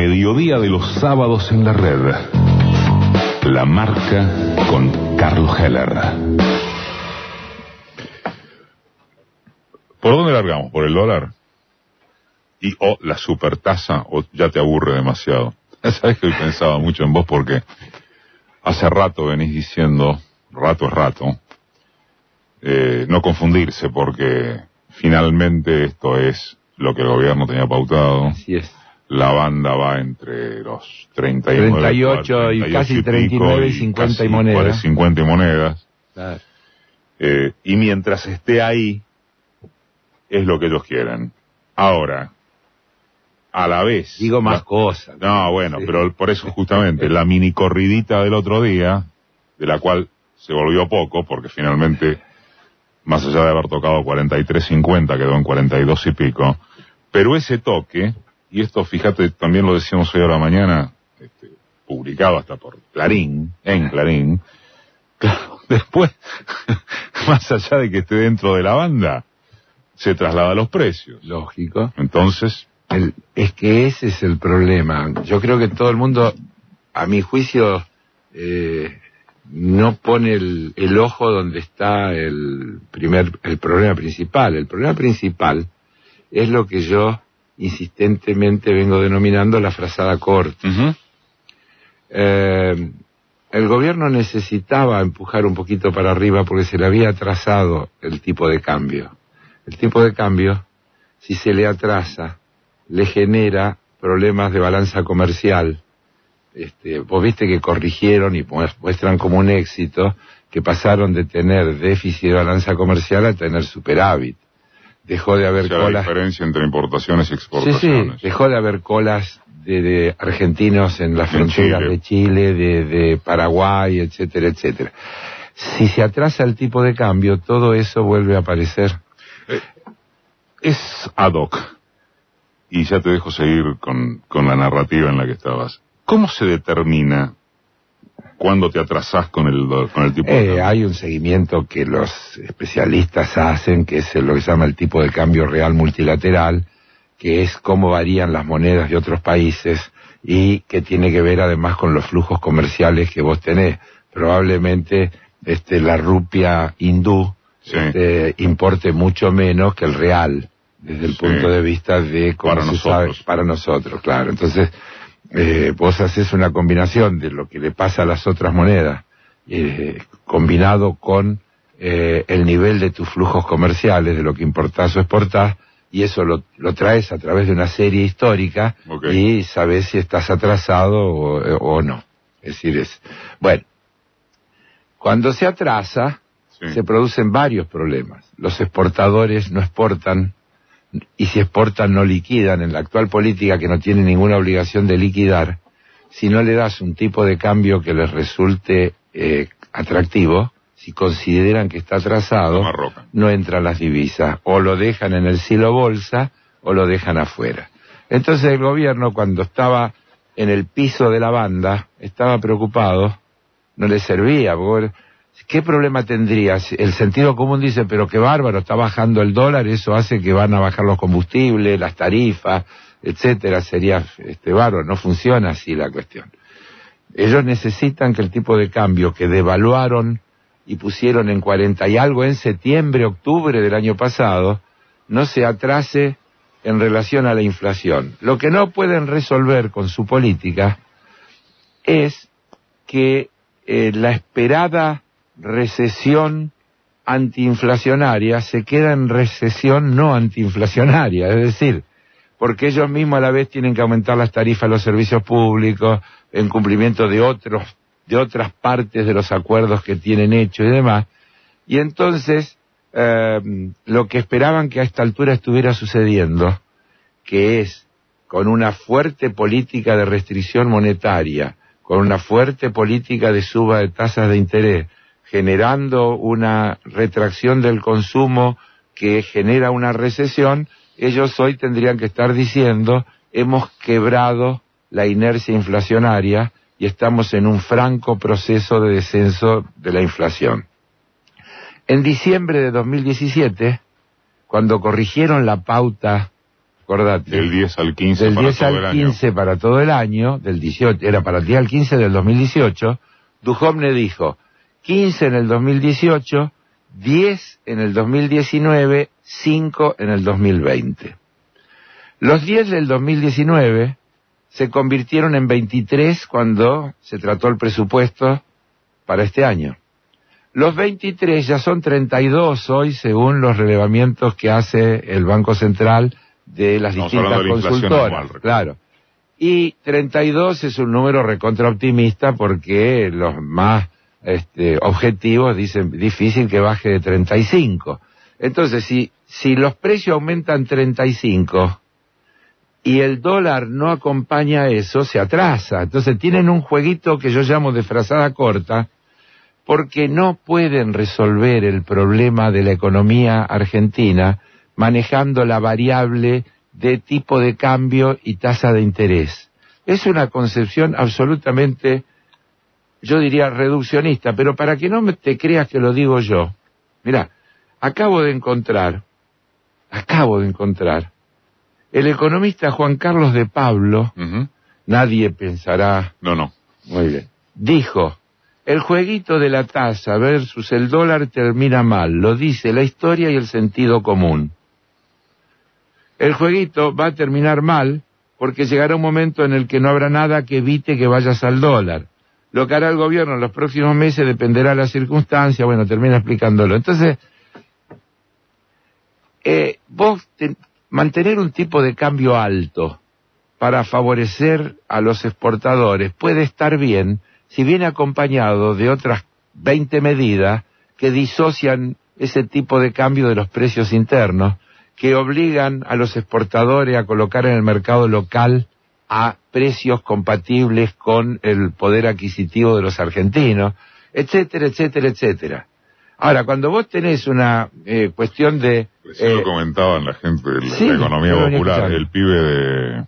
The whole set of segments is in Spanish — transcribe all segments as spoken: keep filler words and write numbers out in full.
mediodía de los sábados en la red. La Marca con Carlos Heller. ¿Por dónde largamos? ¿Por el dólar? Y o oh, la supertasa, o ya te aburre demasiado. Sabes que hoy pensaba mucho en vos porque hace rato venís diciendo, rato es rato, eh, no confundirse porque finalmente esto es lo que el gobierno tenía pautado. Así es. La banda va entre los treinta y nueve, treinta y ocho treinta y y casi treinta y nueve y cincuenta y monedas. cincuenta y monedas. Claro. Eh, y mientras esté ahí, es lo que ellos quieren. Ahora, a la vez... Digo más la, cosas. No, bueno, sí. pero por eso justamente, la mini corridita del otro día, de la cual se volvió poco, porque finalmente, más allá de haber tocado cuarenta y tres cincuenta, quedó en cuarenta y dos y pico, pero ese toque... Y esto, fíjate, también lo decíamos hoy a la mañana, este, publicado hasta por Clarín, en Clarín. Claro, después, más allá de que esté dentro de la banda, se traslada a los precios. Lógico. Entonces... El, es que ese es el problema. Yo creo que todo el mundo, a mi juicio, eh, no pone el, el ojo donde está el primer, el problema principal. El problema principal es lo que yo... insistentemente vengo denominando la frazada corta. Uh-huh. Eh, el gobierno necesitaba empujar un poquito para arriba porque se le había atrasado el tipo de cambio. El tipo de cambio, si se le atrasa, le genera problemas de balanza comercial. Este, vos viste que corrigieron y muestran como un éxito que pasaron de tener déficit de balanza comercial a tener superávit. Dejó de haber o sea, colas... la diferencia entre importaciones y exportaciones. Sí, sí, dejó de haber colas de, de argentinos en las fronteras de Chile, de, de Paraguay, etcétera, etcétera. Si se atrasa el tipo de cambio, todo eso vuelve a aparecer. Eh, es ad hoc. Y ya te dejo seguir con, con la narrativa en la que estabas. ¿Cómo se determina cuándo te atrasás con el, con el tipo de cambio? Eh, hay un seguimiento que los especialistas hacen, que es lo que se llama el tipo de cambio real multilateral, que es cómo varían las monedas de otros países y que tiene que ver además con los flujos comerciales que vos tenés. Probablemente este, la rupia hindú sí. este, importe mucho menos que el real, desde el sí. punto de vista de cómo para se nosotros. sabe, para nosotros, claro. Entonces, Eh, vos haces una combinación de lo que le pasa a las otras monedas, eh, combinado con eh, el nivel de tus flujos comerciales, de lo que importás o exportás, y eso lo, lo traes a través de una serie histórica, okay. y sabés si estás atrasado o, o no. Es decir, es... Bueno, cuando se atrasa, sí. se producen varios problemas. Los exportadores no exportan, y si exportan no liquidan. En la actual política, que no tiene ninguna obligación de liquidar, si no le das un tipo de cambio que les resulte eh, atractivo, si consideran que está atrasado, no entran las divisas, o lo dejan en el silo bolsa o lo dejan afuera. Entonces el gobierno, cuando estaba en el piso de la banda, estaba preocupado, no le servía, porque ¿qué problema tendría? El sentido común dice, pero qué bárbaro, está bajando el dólar, eso hace que van a bajar los combustibles, las tarifas, etcétera, sería este bárbaro, no funciona así la cuestión. Ellos necesitan que el tipo de cambio que devaluaron y pusieron en cuarenta y algo en septiembre, octubre del año pasado, no se atrase en relación a la inflación. Lo que no pueden resolver con su política es que eh, la esperada recesión antiinflacionaria se queda en recesión no antiinflacionaria, es decir, porque ellos mismos a la vez tienen que aumentar las tarifas de los servicios públicos en cumplimiento de otros, de otras partes de los acuerdos que tienen hecho y demás, y entonces eh, lo que esperaban que a esta altura estuviera sucediendo, que es con una fuerte política de restricción monetaria, con una fuerte política de suba de tasas de interés, generando una retracción del consumo que genera una recesión, ellos hoy tendrían que estar diciendo, hemos quebrado la inercia inflacionaria y estamos en un franco proceso de descenso de la inflación. En diciembre de dos mil diecisiete, cuando corrigieron la pauta acordate. Del diez al quince del para diez todo el al año. quince para todo el año, del dieciocho, era para el diez al quince del dos mil dieciocho, Duhovne dijo, quince en el dos mil dieciocho, diez en el dos mil diecinueve, cinco en el dos mil veinte. Los diez del dos mil diecinueve se convirtieron en veintitrés cuando se trató el presupuesto para este año. Los veintitrés ya son treinta y dos hoy, según los relevamientos que hace el Banco Central de las Estamos distintas hablando de la inflación consultoras. anual, Claro. Y treinta y dos es un número recontra optimista porque los más este, objetivos dicen difícil que baje de treinta y cinco. Entonces, si, si los precios aumentan treinta y cinco y el dólar no acompaña eso, se atrasa. Entonces tienen un jueguito que yo llamo de frazada corta, porque no pueden resolver el problema de la economía argentina manejando la variable de tipo de cambio y tasa de interés. Es una concepción absolutamente, yo diría, reduccionista, pero para que no me te creas que lo digo yo, mirá, acabo de encontrar, acabo de encontrar, el economista Juan Carlos de Pablo, Uh-huh. nadie pensará, No, no. muy bien, dijo, el jueguito de la tasa versus el dólar termina mal, lo dice la historia y el sentido común. El jueguito va a terminar mal porque llegará un momento en el que no habrá nada que evite que vayas al dólar. Lo que hará el gobierno en los próximos meses dependerá de las circunstancias, bueno, termina explicándolo. Entonces, eh, vos te, mantener un tipo de cambio alto para favorecer a los exportadores puede estar bien si viene acompañado de otras veinte medidas que disocian ese tipo de cambio de los precios internos, que obligan a los exportadores a colocar en el mercado local a precios compatibles con el poder adquisitivo de los argentinos, etcétera, etcétera, etcétera. Ahora, cuando vos tenés una eh, cuestión de... Recién eh, lo comentaban la gente de la, sí, la economía yo lo venía popular, escuchando. el pibe de...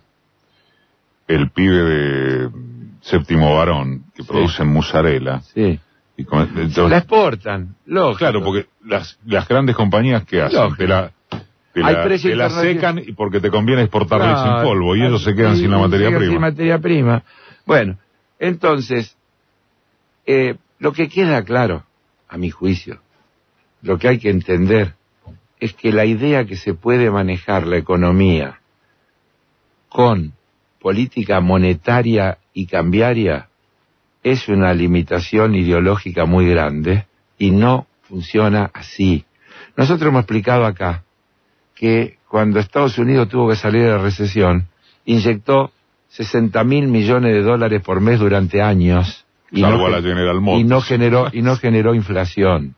El pibe de Séptimo Varón, que Sí. producen mozzarella. sí, Y con- entonces- la exportan, lógico. claro, porque las, las grandes compañías que hacen, Lógico. te la, te Hay la, precio te la internacional. secan y porque te conviene exportarla Claro, sin polvo y ellos se quedan y- sin la y materia se quedan prima. sin materia prima. Bueno, entonces, eh, lo que queda claro, a mi juicio, lo que hay que entender, es que la idea que se puede manejar la economía con política monetaria y cambiaria es una limitación ideológica muy grande y no funciona así. Nosotros hemos explicado acá que cuando Estados Unidos tuvo que salir de la recesión, inyectó sesenta mil millones de dólares por mes durante años y, Salvo no, a la General Motors. y no generó y no generó inflación.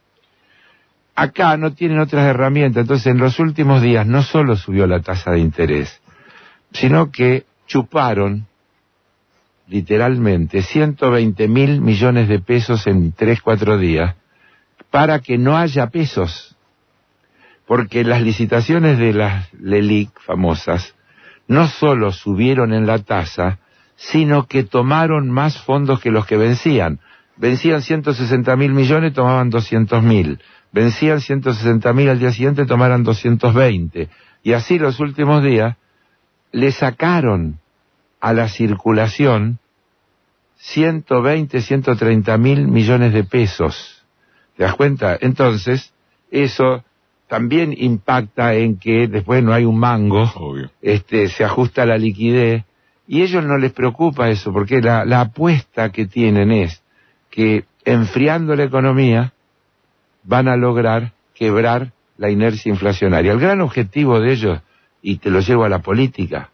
Acá no tienen otras herramientas, entonces en los últimos días no solo subió la tasa de interés, sino que chuparon literalmente ciento veinte mil millones de pesos en tres, cuatro días para que no haya pesos. Porque las licitaciones de las LELIC famosas no solo subieron en la tasa, sino que tomaron más fondos que los que vencían. Vencían ciento sesenta mil millones, tomaban doscientos mil. Vencían ciento sesenta mil al día siguiente, tomaran doscientos veinte. Y así los últimos días le sacaron a la circulación ciento veinte, ciento treinta mil millones de pesos. ¿Te das cuenta? Entonces, eso también impacta en que después no hay un mango, Obvio. este, se ajusta la liquidez, y a ellos no les preocupa eso, porque la, la apuesta que tienen es que enfriando la economía van a lograr quebrar la inercia inflacionaria. El gran objetivo de ellos, y te lo llevo a la política,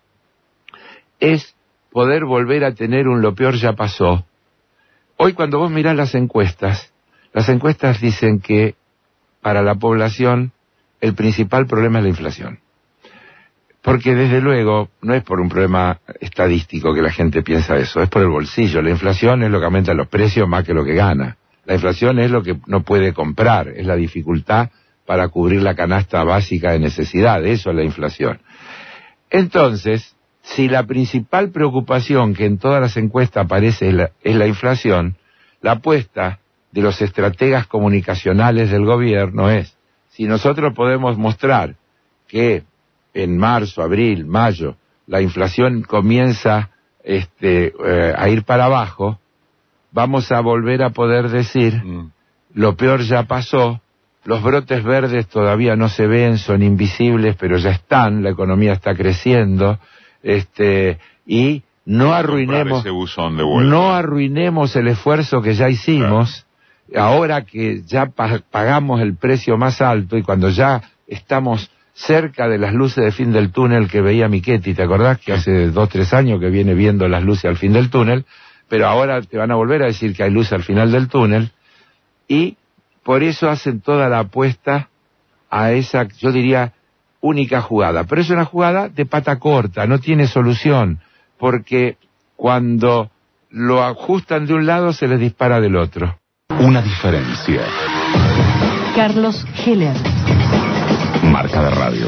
es poder volver a tener un lo peor ya pasó. Hoy cuando vos mirás las encuestas, las encuestas dicen que para la población el principal problema es la inflación. Porque desde luego no es por un problema estadístico que la gente piensa eso, es por el bolsillo. La inflación es lo que aumenta los precios más que lo que gana. La inflación es lo que no puede comprar, es la dificultad para cubrir la canasta básica de necesidad, eso es la inflación. Entonces, si la principal preocupación que en todas las encuestas aparece es la, es la inflación, la apuesta de los estrategas comunicacionales del gobierno es, si nosotros podemos mostrar que en marzo, abril, mayo, la inflación comienza este, eh, a ir para abajo, vamos a volver a poder decir, mm. lo peor ya pasó, los brotes verdes todavía no se ven, son invisibles, pero ya están, la economía está creciendo, este, y no arruinemos, no arruinemos el esfuerzo que ya hicimos, claro. Ahora que ya pa pagamos el precio más alto y cuando ya estamos cerca de las luces de fin del túnel que veía Michetti, ¿te acordás? Que hace dos, tres años que viene viendo las luces al fin del túnel, pero ahora te van a volver a decir que hay luz al final del túnel, y por eso hacen toda la apuesta a esa, yo diría, única jugada. Pero es una jugada de pata corta, no tiene solución, porque cuando lo ajustan de un lado se les dispara del otro. Una diferencia. Carlos Heller. Marca de radio.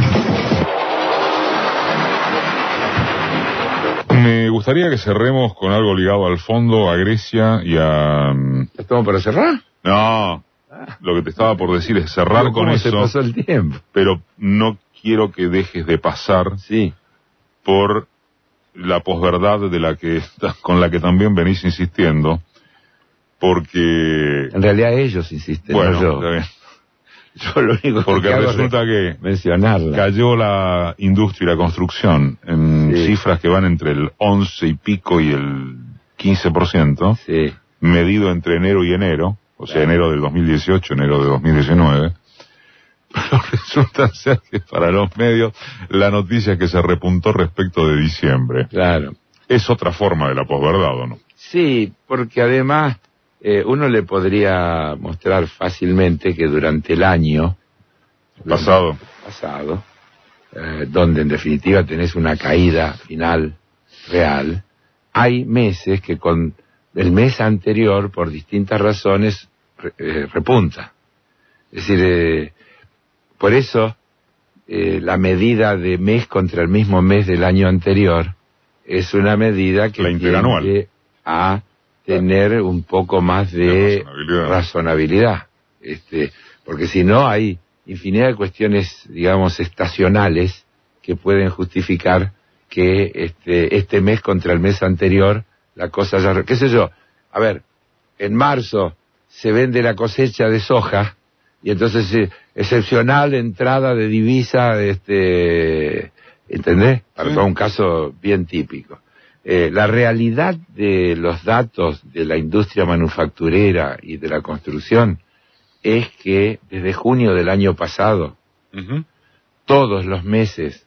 Me gustaría que cerremos con algo ligado al fondo, a Grecia y a... ¿Estamos para cerrar? No, lo que te estaba por decir es cerrar con ¿Cómo eso. se pasó el tiempo? Pero no quiero que dejes de pasar sí. por la posverdad de la que con la que también venís insistiendo, porque... En realidad ellos insisten, bueno, no yo. Está bien. Yo lo único porque que hago resulta es que mencionarla. Cayó la industria y la construcción en sí. cifras que van entre el once y pico y el quince por ciento, sí. medido entre enero y enero, o sea, claro. enero del dos mil dieciocho, enero de dos mil diecinueve. Pero resulta ser que para los medios la noticia es que se repuntó respecto de diciembre. Claro. Es otra forma de la posverdad, ¿o no? Sí, porque además eh, uno le podría mostrar fácilmente que durante el año pasado, pasado eh, donde en definitiva tenés una caída final real, hay meses que con el mes anterior, por distintas razones, eh, repunta. Es decir, eh, por eso eh, la medida de mes contra el mismo mes del año anterior es una medida que tiende a tener un poco más de razonabilidad, razonabilidad. Este, porque si no hay infinidad de cuestiones, digamos, estacionales que pueden justificar que este, este mes contra el mes anterior la cosa ya... qué sé yo, a ver, en marzo se vende la cosecha de soja y entonces eh, excepcional entrada de divisa, este, ¿entendés? Para sí. Todo un caso bien típico. Eh, la realidad de los datos de la industria manufacturera y de la construcción es que desde junio del año pasado, uh-huh. todos los meses,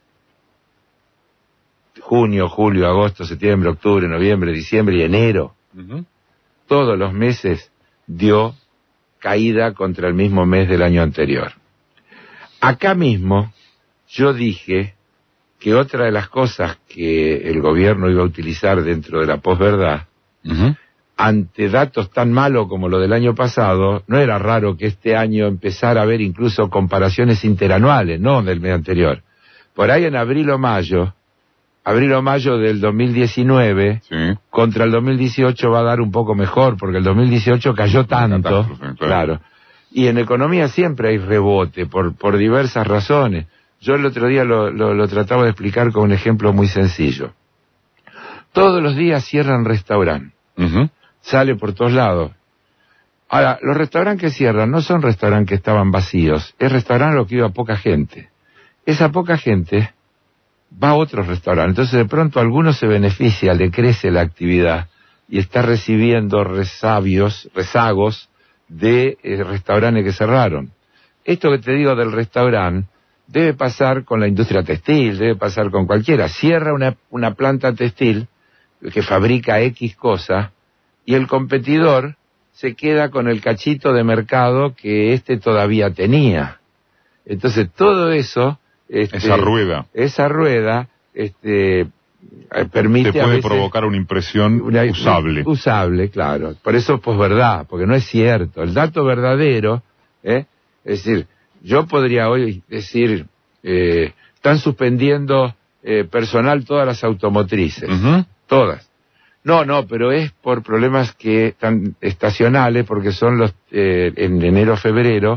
junio, julio, agosto, septiembre, octubre, noviembre, diciembre y enero, uh-huh. todos los meses dio caída contra el mismo mes del año anterior. Acá mismo yo dije que otra de las cosas que el gobierno iba a utilizar dentro de la posverdad, uh-huh. ante datos tan malos como lo del año pasado, no era raro que este año empezara a haber incluso comparaciones interanuales, no del mes anterior. Por ahí en abril o mayo, abril o mayo del dos mil diecinueve, sí. contra el dos mil dieciocho va a dar un poco mejor, porque el dos mil dieciocho cayó tanto, claro. claro. Y en economía siempre hay rebote, por, por diversas razones. Yo el otro día lo, lo, lo trataba de explicar con un ejemplo muy sencillo. Todos los días cierran restaurante. Uh-huh. Sale por todos lados. Ahora, los restaurantes que cierran no son restaurantes que estaban vacíos, es restaurante a lo que iba poca gente. Esa poca gente va a otros restaurantes, entonces de pronto a algunos se beneficia, le crece la actividad y está recibiendo resabios, rezagos de eh, restaurantes que cerraron. Esto que te digo del restaurante debe pasar con la industria textil, debe pasar con cualquiera. Cierra una, una planta textil que fabrica X cosa y el competidor se queda con el cachito de mercado que éste todavía tenía. Entonces todo eso... Este, esa rueda. Esa rueda este, permite... Te puede a veces provocar una impresión una, usable. Usable, claro. Por eso posverdad, porque no es cierto. El dato verdadero, ¿eh? Es decir, yo podría hoy decir, eh, están suspendiendo eh, personal todas las automotrices, uh-huh. todas. No, no, pero es por problemas que están estacionales, porque son los eh, en enero, febrero,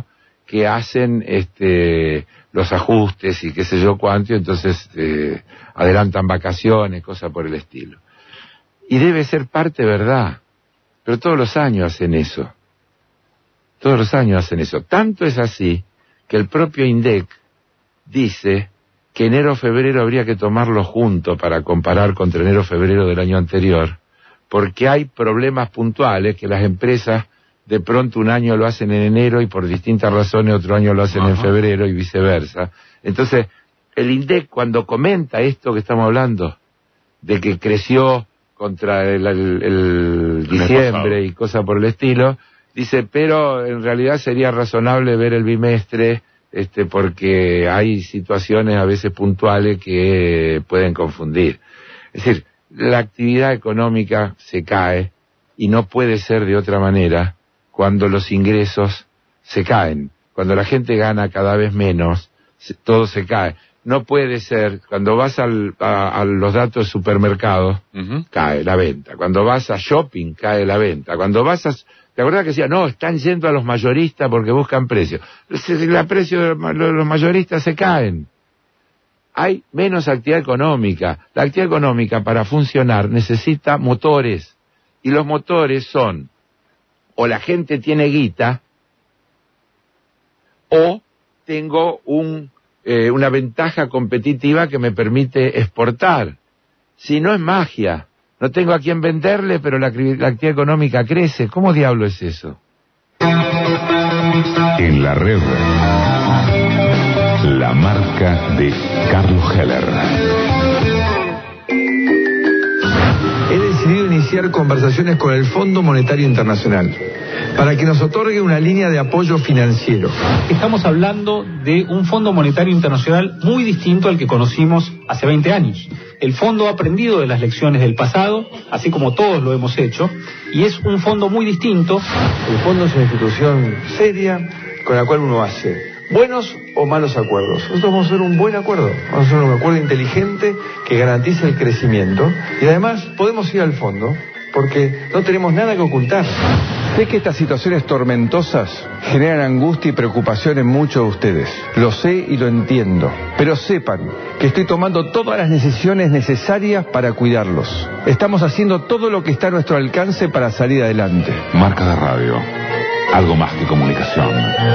que hacen este los ajustes y qué sé yo cuánto, y entonces eh, adelantan vacaciones, cosas por el estilo. Y debe ser parte verdad, pero todos los años hacen eso. Todos los años hacen eso. Tanto es así que el propio INDEC dice que enero-febrero habría que tomarlo junto para comparar contra enero-febrero del año anterior, porque hay problemas puntuales que las empresas de pronto un año lo hacen en enero y por distintas razones otro año lo hacen Ajá. en febrero y viceversa. Entonces, el INDEC cuando comenta esto que estamos hablando, de que creció contra el, el, el diciembre y cosas por el estilo, dice, pero en realidad sería razonable ver el bimestre, este, porque hay situaciones a veces puntuales que pueden confundir. Es decir, la actividad económica se cae y no puede ser de otra manera cuando los ingresos se caen. Cuando la gente gana cada vez menos, se, todo se cae. No puede ser, cuando vas al, a, a los datos de supermercados, uh-huh. cae la venta. Cuando vas a shopping, cae la venta. Cuando vas a... ¿Te acuerdas que decía, no, están yendo a los mayoristas porque buscan precios? El precio de los mayoristas se caen. Hay menos actividad económica. La actividad económica para funcionar necesita motores. Y los motores son, o la gente tiene guita, o tengo un... Eh, una ventaja competitiva que me permite exportar. Si no es magia, no tengo a quién venderle, pero la, la actividad económica crece. ¿Cómo diablo es eso? En la red, la marca de Carlos Heller. He decidido iniciar conversaciones con el Fondo Monetario Internacional para que nos otorgue una línea de apoyo financiero. Estamos hablando de un Fondo Monetario Internacional muy distinto al que conocimos hace veinte años. El fondo ha aprendido de las lecciones del pasado, así como todos lo hemos hecho, y es un fondo muy distinto. El fondo es una institución seria con la cual uno hace buenos o malos acuerdos. Nosotros vamos a hacer un buen acuerdo, vamos a hacer un acuerdo inteligente que garantice el crecimiento, y además podemos ir al fondo porque no tenemos nada que ocultar. Sé que estas situaciones tormentosas generan angustia y preocupación en muchos de ustedes. Lo sé y lo entiendo. Pero sepan que estoy tomando todas las decisiones necesarias para cuidarlos. Estamos haciendo todo lo que está a nuestro alcance para salir adelante. Marca de radio. Algo más que comunicación.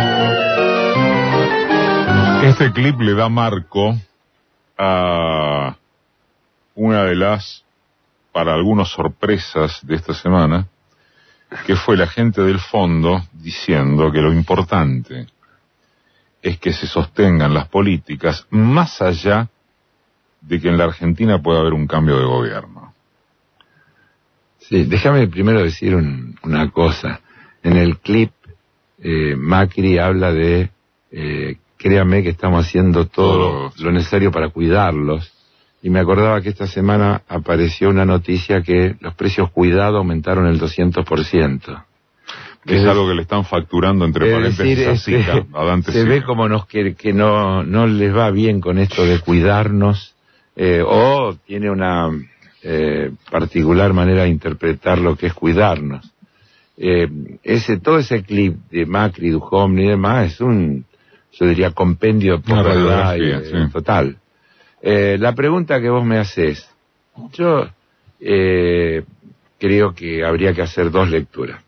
Este clip le da marco a una de las, para algunos, sorpresas de esta semana, que fue la gente del fondo diciendo que lo importante es que se sostengan las políticas más allá de que en la Argentina pueda haber un cambio de gobierno. Sí, déjame primero decir un, una cosa. En el clip eh, Macri habla de eh, créanme que estamos haciendo todo lo, lo necesario para cuidarlos. Y me acordaba que esta semana apareció una noticia que los precios cuidado aumentaron el doscientos por ciento. Que es, es algo que le están facturando entre paréntesis decir, a Sica, este, a Dante Se Sica. ve como nos que, que no, no les va bien con esto de cuidarnos, eh, o tiene una eh, particular manera de interpretar lo que es cuidarnos. Eh, ese Todo ese clip de Macri, Duhovne y demás es un, yo diría, compendio de verdad eh, sí. total. Eh, la pregunta que vos me haces, yo eh, creo que habría que hacer dos lecturas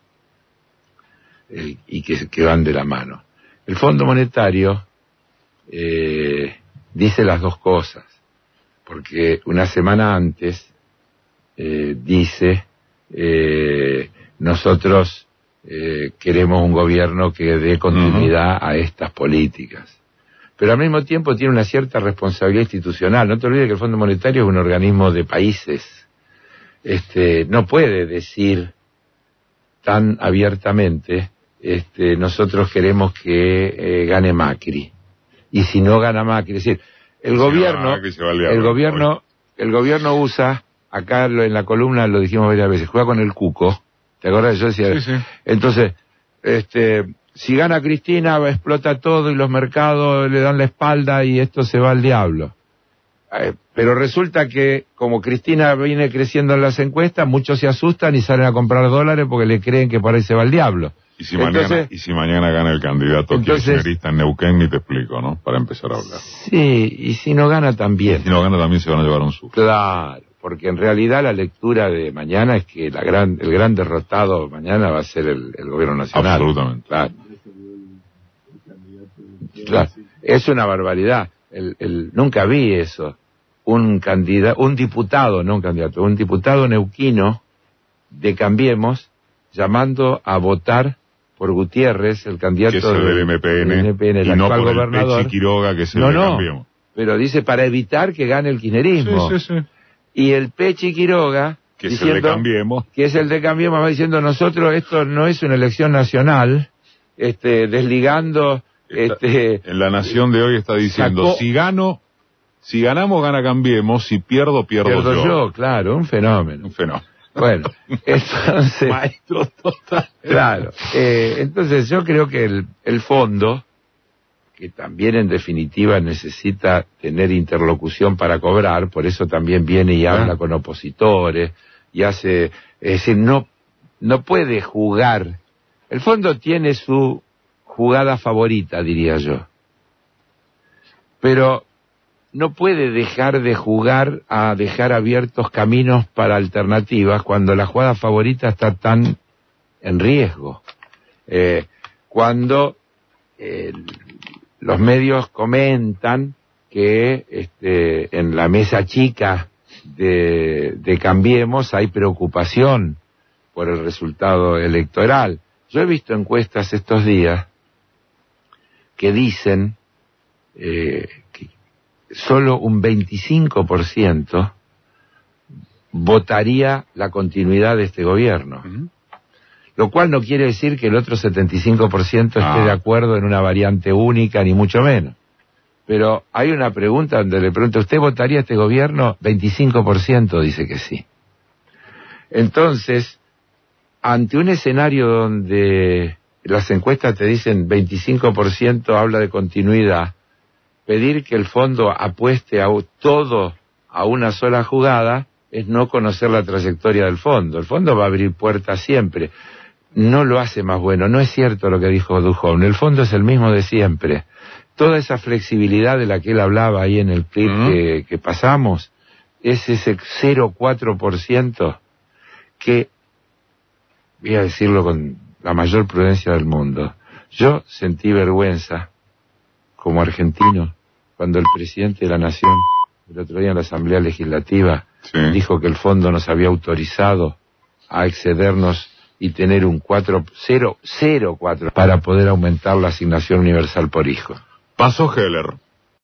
eh, y que, que van de la mano. El Fondo Monetario eh, dice las dos cosas, porque una semana antes eh, dice eh, nosotros eh, queremos un gobierno que dé continuidad uh-huh. a estas políticas. Pero al mismo tiempo tiene una cierta responsabilidad institucional. No te olvides que el Fondo Monetario es un organismo de países. Este, no puede decir tan abiertamente, este, nosotros queremos que eh, gane Macri. Y si no gana Macri, es decir, el si gobierno, no, el gobierno, el gobierno usa, acá en la columna lo dijimos varias veces, juega con el cuco. ¿Te acuerdas? Yo decía, sí, sí. Entonces, este, si gana Cristina, explota todo y los mercados le dan la espalda y esto se va al diablo. Eh, pero resulta que, como Cristina viene creciendo en las encuestas, muchos se asustan y salen a comprar dólares porque le creen que por ahí se va al diablo. Y si, Entonces, mañana, y si mañana gana el candidato entonces, kirchnerista en Neuquén, ni te explico, ¿no? Para empezar a hablar. Sí, y si no gana también. Y si no gana también se van a llevar un susto. Claro, porque en realidad la lectura de mañana es que la gran, el gran derrotado mañana va a ser el, el gobierno nacional. Absolutamente. Claro. Claro. Es una barbaridad. El, el, nunca vi eso. Un candidato, un diputado, no un candidato, un diputado neuquino de Cambiemos llamando a votar por Gutiérrez, el candidato que es el del M P N, del M P N, el y actual no por gobernador. el Pechi Quiroga, que es el no, de no, Cambiemos. Pero dice para evitar que gane el kirchnerismo. Sí, sí, sí. Y el Pechi Quiroga, que es diciendo, el de Cambiemos, que es el de Cambiemos, va diciendo nosotros esto no es una elección nacional, este, desligando, está, este, en La Nación de hoy está diciendo, sacó, si gano, si ganamos gana Cambiemos, si pierdo pierdo, pierdo yo. yo, claro, un fenómeno. Un fenómeno. Bueno, entonces, maestro total. Claro, eh, entonces yo creo que el, el fondo, que también en definitiva necesita tener interlocución para cobrar, por eso también viene y habla ah. con opositores, y hace, es decir, no, no puede jugar. El fondo tiene su jugada favorita, diría yo, pero no puede dejar de jugar a dejar abiertos caminos para alternativas cuando la jugada favorita está tan en riesgo. Eh, cuando eh, los medios comentan que este, en la mesa chica de, de Cambiemos hay preocupación por el resultado electoral. Yo he visto encuestas estos días que dicen eh, que solo un veinticinco por ciento votaría la continuidad de este gobierno. Uh-huh. Lo cual no quiere decir que el otro setenta y cinco por ciento esté ah. de acuerdo en una variante única, ni mucho menos. Pero hay una pregunta donde le pregunto, ¿usted votaría este gobierno? veinticinco por ciento dice que sí. Entonces, ante un escenario donde las encuestas te dicen veinticinco por ciento habla de continuidad, pedir que el fondo apueste a todo a una sola jugada es no conocer la trayectoria del fondo. El fondo va a abrir puertas siempre. No lo hace más bueno. No es cierto lo que dijo Dujovne. El fondo es el mismo de siempre. Toda esa flexibilidad de la que él hablaba ahí en el clip uh-huh. que, que pasamos, es ese cero coma cuatro por ciento que, voy a decirlo con la mayor prudencia del mundo, yo sentí vergüenza como argentino cuando el presidente de la Nación, el otro día en la Asamblea Legislativa, sí. dijo que el fondo nos había autorizado a excedernos y tener un cuatro, cero, cero cuatro para poder aumentar la asignación universal por hijo. Paso Heller.